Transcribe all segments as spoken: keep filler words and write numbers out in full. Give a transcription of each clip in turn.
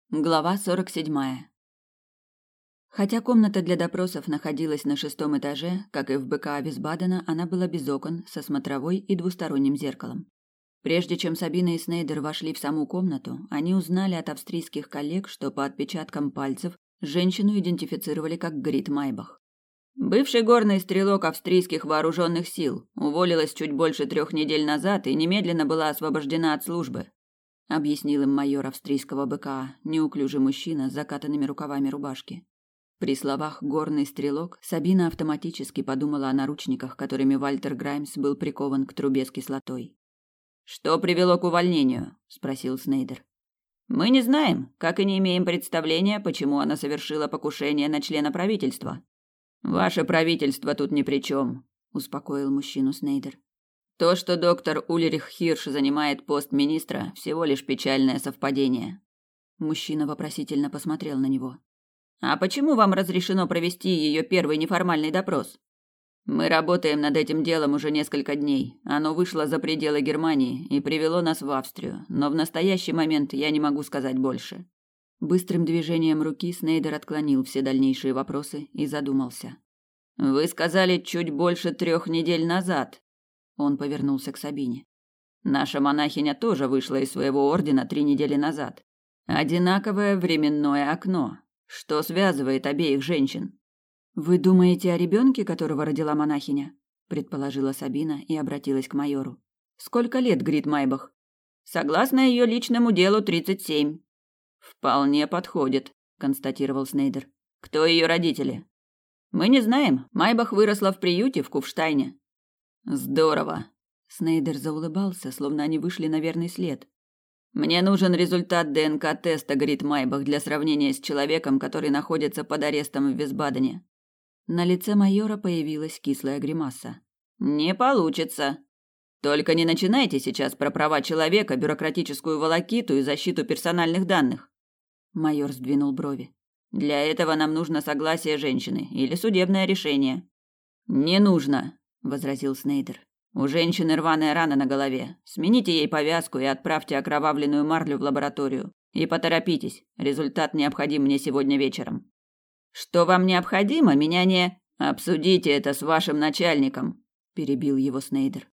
Глава сорок седьмая. Хотя комната для допросов находилась на шестом этаже, как и в БКА Висбадена, она была без окон, со смотровой и двусторонним зеркалом. Прежде чем Сабина и Снейдер вошли в саму комнату, они узнали от австрийских коллег, что по отпечаткам пальцев женщину идентифицировали как Грит Майбах. Бывший горный стрелок австрийских вооруженных сил, уволилась чуть больше трех недель назад и немедленно была освобождена от службы, объяснил им майор австрийского БКА, неуклюжий мужчина с закатанными рукавами рубашки. При словах «горный стрелок» Сабина автоматически подумала о наручниках, которыми Вальтер Граймс был прикован к трубе с кислотой. «Что привело к увольнению?» – спросил Снейдер. «Мы не знаем, как и не имеем представления, почему она совершила покушение на члена правительства». «Ваше правительство тут ни при чем», – успокоил мужчину Снейдер. То, что доктор Ульрих Хирш занимает пост министра, всего лишь печальное совпадение. Мужчина вопросительно посмотрел на него. А почему вам разрешено провести ее первый неформальный допрос? Мы работаем над этим делом уже несколько дней. Оно вышло за пределы Германии и привело нас в Австрию, но в настоящий момент я не могу сказать больше. Быстрым движением руки Снейдер отклонил все дальнейшие вопросы и задумался. Вы сказали чуть больше трех недель назад. Он повернулся к Сабине. Наша монахиня тоже вышла из своего ордена три недели назад. Одинаковое временное окно. Что связывает обеих женщин? Вы думаете о ребенке, которого родила монахиня? Предположила Сабина и обратилась к майору. Сколько лет Грит Майбах? Согласно ее личному делу, тридцать семь. Вполне подходит, констатировал Снейдер. Кто ее родители? Мы не знаем. Майбах выросла в приюте в Куфштайне. Здорово. Снейдер заулыбался, словно они вышли на верный след. Мне нужен результат ДНК-теста Грит Майбах для сравнения с человеком, который находится под арестом в Висбадене. На лице майора появилась кислая гримаса. Не получится. Только не начинайте сейчас про права человека, бюрократическую волокиту и защиту персональных данных. Майор сдвинул брови. Для этого нам нужно согласие женщины или судебное решение. Не нужно, возразил Снейдер. У женщины рваная рана на голове. Смените ей повязку и отправьте окровавленную марлю в лабораторию. И поторопитесь. Результат необходим мне сегодня вечером. Что вам необходимо, меня не... Обсудите это с вашим начальником, перебил его Снейдер.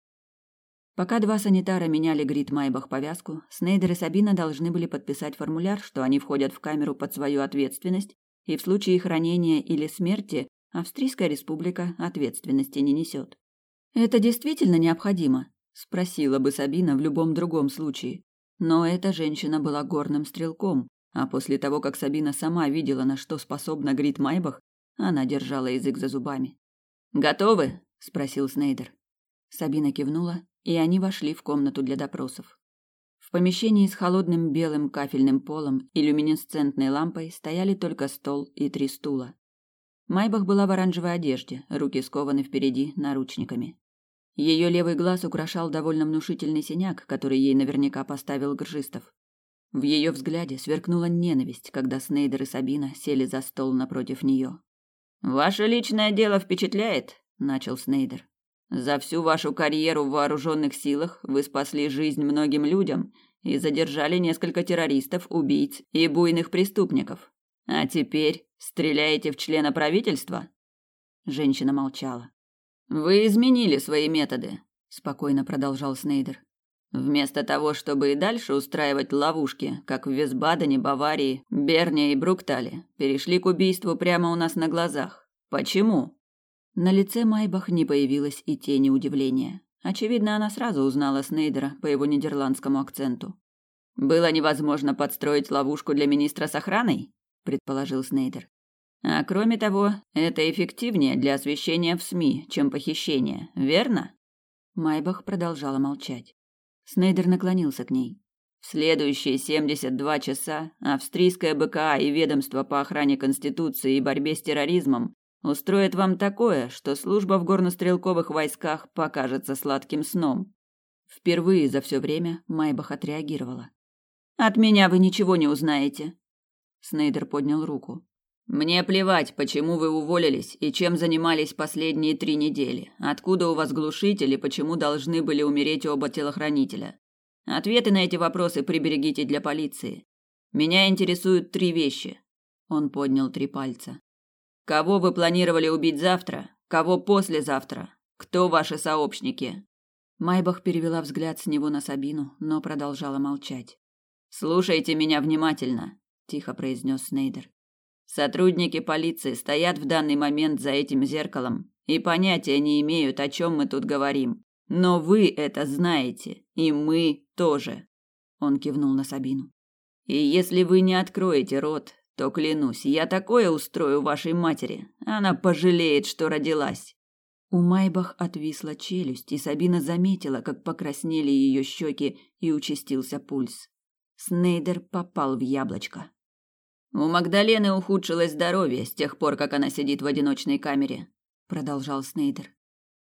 Пока два санитара меняли Грит Майбах повязку, Снейдер и Сабина должны были подписать формуляр, что они входят в камеру под свою ответственность, и в случае их ранения или смерти Австрийская республика ответственности не несет. «Это действительно необходимо?» – спросила бы Сабина в любом другом случае. Но эта женщина была горным стрелком, а после того, как Сабина сама видела, на что способна Грит Майбах, она держала язык за зубами. «Готовы?» – спросил Снейдер. Сабина кивнула, и они вошли в комнату для допросов. В помещении с холодным белым кафельным полом и люминесцентной лампой стояли только стол и три стула. Майбах была в оранжевой одежде, руки скованы впереди наручниками. Ее левый глаз украшал довольно внушительный синяк, который ей наверняка поставил Гржистов. В ее взгляде сверкнула ненависть, когда Снейдер и Сабина сели за стол напротив нее. «Ваше личное дело впечатляет», – начал Снейдер. «За всю вашу карьеру в вооруженных силах вы спасли жизнь многим людям и задержали несколько террористов, убийц и буйных преступников. А теперь стреляете в члена правительства?» Женщина молчала. «Вы изменили свои методы», – спокойно продолжал Снейдер. «Вместо того, чтобы и дальше устраивать ловушки, как в Висбадене, Баварии, Берне и Бруктале, перешли к убийству прямо у нас на глазах. Почему?» На лице Майбах не появилось и тени удивления. Очевидно, она сразу узнала Снейдера по его нидерландскому акценту. «Было невозможно подстроить ловушку для министра с охраной?» – предположил Снейдер. «А кроме того, это эффективнее для освещения в СМИ, чем похищение, верно?» Майбах продолжала молчать. Снейдер наклонился к ней. «В следующие семьдесят два часа австрийское БКА и ведомство по охране Конституции и борьбе с терроризмом устроят вам такое, что служба в горнострелковых войсках покажется сладким сном». Впервые за все время Майбах отреагировала. «От меня вы ничего не узнаете». Снейдер поднял руку. «Мне плевать, почему вы уволились и чем занимались последние три недели. Откуда у вас глушитель и почему должны были умереть оба телохранителя? Ответы на эти вопросы приберегите для полиции. Меня интересуют три вещи. Он поднял три пальца. Кого вы планировали убить завтра? Кого послезавтра? Кто ваши сообщники? Майбах перевела взгляд с него на Сабину, но продолжала молчать. Слушайте меня внимательно, тихо произнес Снейдер. Сотрудники полиции стоят в данный момент за этим зеркалом и понятия не имеют, о чем мы тут говорим. Но вы это знаете, и мы тоже. Он кивнул на Сабину. И если вы не откроете рот, то, клянусь, я такое устрою вашей матери. Она пожалеет, что родилась. У Майбах отвисла челюсть, и Сабина заметила, как покраснели ее щеки и участился пульс. Снейдер попал в яблочко. У Магдалены ухудшилось здоровье с тех пор, как она сидит в одиночной камере, продолжал Снейдер.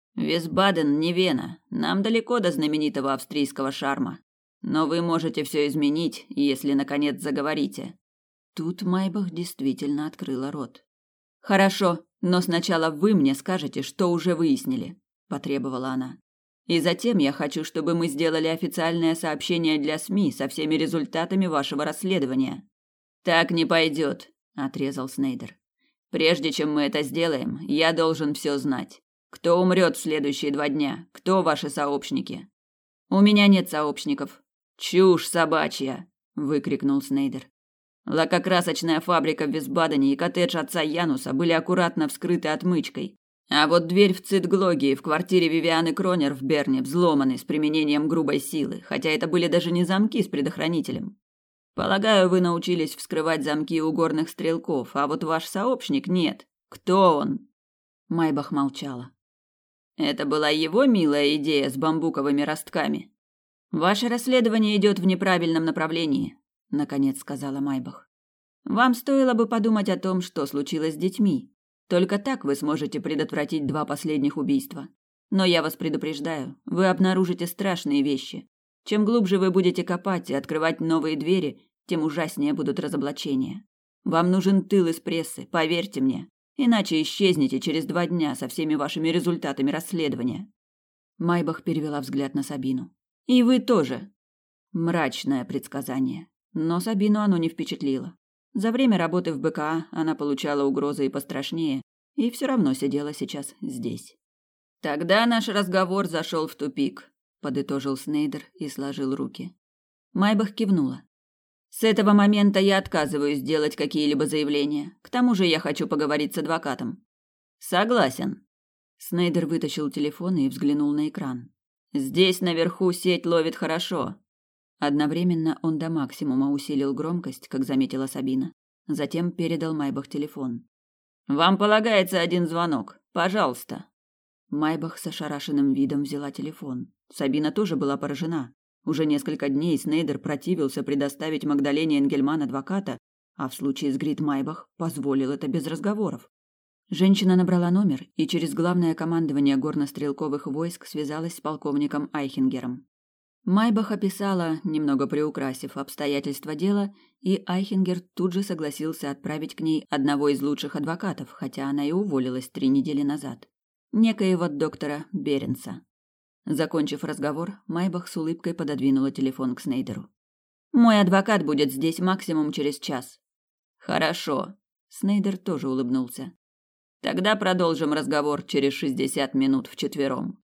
Висбаден не Вена. Нам далеко до знаменитого австрийского шарма. Но вы можете все изменить, если наконец заговорите. Тут Майбах действительно открыла рот. Хорошо, но сначала вы мне скажете, что уже выяснили, потребовала она. И затем я хочу, чтобы мы сделали официальное сообщение для СМИ со всеми результатами вашего расследования. Так не пойдет, отрезал Снейдер. Прежде чем мы это сделаем, я должен все знать. Кто умрет в следующие два дня? Кто ваши сообщники? У меня нет сообщников. Чушь собачья, выкрикнул Снейдер. Лакокрасочная фабрика в Висбадене и коттедж отца Януса были аккуратно вскрыты отмычкой. А вот дверь в Цитглогии в квартире Вивианы Кронер в Берне взломаны с применением грубой силы, хотя это были даже не замки с предохранителем. Полагаю, вы научились вскрывать замки у горных стрелков, а вот ваш сообщник нет. Кто он? Майбах молчала. Это была его милая идея с бамбуковыми ростками. Ваше расследование идет в неправильном направлении, наконец сказала Майбах. Вам стоило бы подумать о том, что случилось с детьми. Только так вы сможете предотвратить два последних убийства. Но я вас предупреждаю, вы обнаружите страшные вещи. Чем глубже вы будете копать и открывать новые двери, тем ужаснее будут разоблачения. Вам нужен тыл из прессы, поверьте мне, иначе исчезнете через два дня со всеми вашими результатами расследования. Майбах перевела взгляд на Сабину. И вы тоже. Мрачное предсказание. Но Сабину оно не впечатлило. За время работы в БКА она получала угрозы и пострашнее, и все равно сидела сейчас здесь. Тогда наш разговор зашел в тупик, подытожил Снейдер и сложил руки. Майбах кивнула. С этого момента я отказываюсь делать какие-либо заявления. К тому же я хочу поговорить с адвокатом. Согласен. Снейдер вытащил телефон и взглянул на экран. Здесь наверху сеть ловит хорошо. Одновременно он до максимума усилил громкость, как заметила Сабина. Затем передал Майбах телефон. Вам полагается один звонок. Пожалуйста. Майбах с ошарашенным видом взяла телефон. Сабина тоже была поражена. Уже несколько дней Снейдер противился предоставить Магдалене Энгельман адвоката, а в случае с Грит Майбах позволил это без разговоров. Женщина набрала номер и через главное командование горнострелковых войск связалась с полковником Айхингером. Майбах описала, немного приукрасив обстоятельства дела, и Айхингер тут же согласился отправить к ней одного из лучших адвокатов, хотя она и уволилась три недели назад. Некоего доктора Беренса. Закончив разговор, Майбах с улыбкой пододвинула телефон к Снейдеру. «Мой адвокат будет здесь максимум через час». «Хорошо». Снейдер тоже улыбнулся. «Тогда продолжим разговор через шестьдесят минут вчетвером».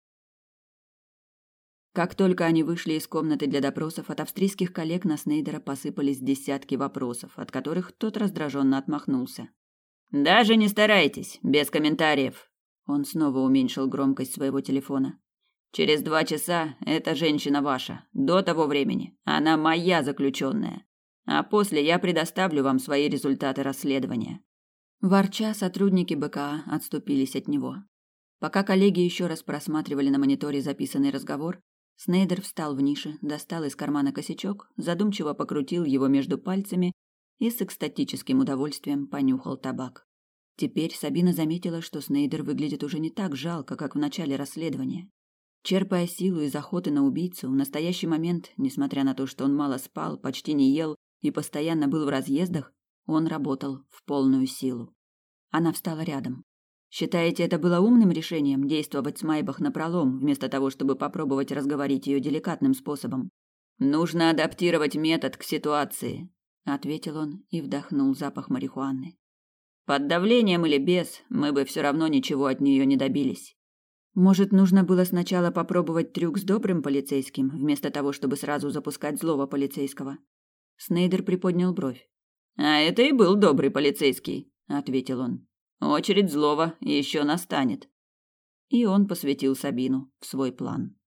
Как только они вышли из комнаты для допросов, от австрийских коллег на Снейдера посыпались десятки вопросов, от которых тот раздраженно отмахнулся. «Даже не старайтесь, без комментариев». Он снова уменьшил громкость своего телефона. «Через два часа эта женщина ваша. До того времени она моя заключенная. А после я предоставлю вам свои результаты расследования». Ворча, сотрудники БКА отступились от него. Пока коллеги еще раз просматривали на мониторе записанный разговор, Снейдер встал в нише, достал из кармана косячок, задумчиво покрутил его между пальцами и с экстатическим удовольствием понюхал табак. Теперь Сабина заметила, что Снейдер выглядит уже не так жалко, как в начале расследования. Черпая силу из охоты на убийцу, в настоящий момент, несмотря на то, что он мало спал, почти не ел и постоянно был в разъездах, он работал в полную силу. Она встала рядом. «Считаете, это было умным решением действовать с Майбах напролом, вместо того, чтобы попробовать разговорить ее деликатным способом? Нужно адаптировать метод к ситуации. ответил он и вдохнул запах марихуаны. Под давлением или без, мы бы все равно ничего от нее не добились. Может, нужно было сначала попробовать трюк с добрым полицейским, вместо того, чтобы сразу запускать злого полицейского? Снейдер приподнял бровь. А это и был добрый полицейский, ответил он. Очередь злого еще настанет. И он посвятил Сабину в свой план.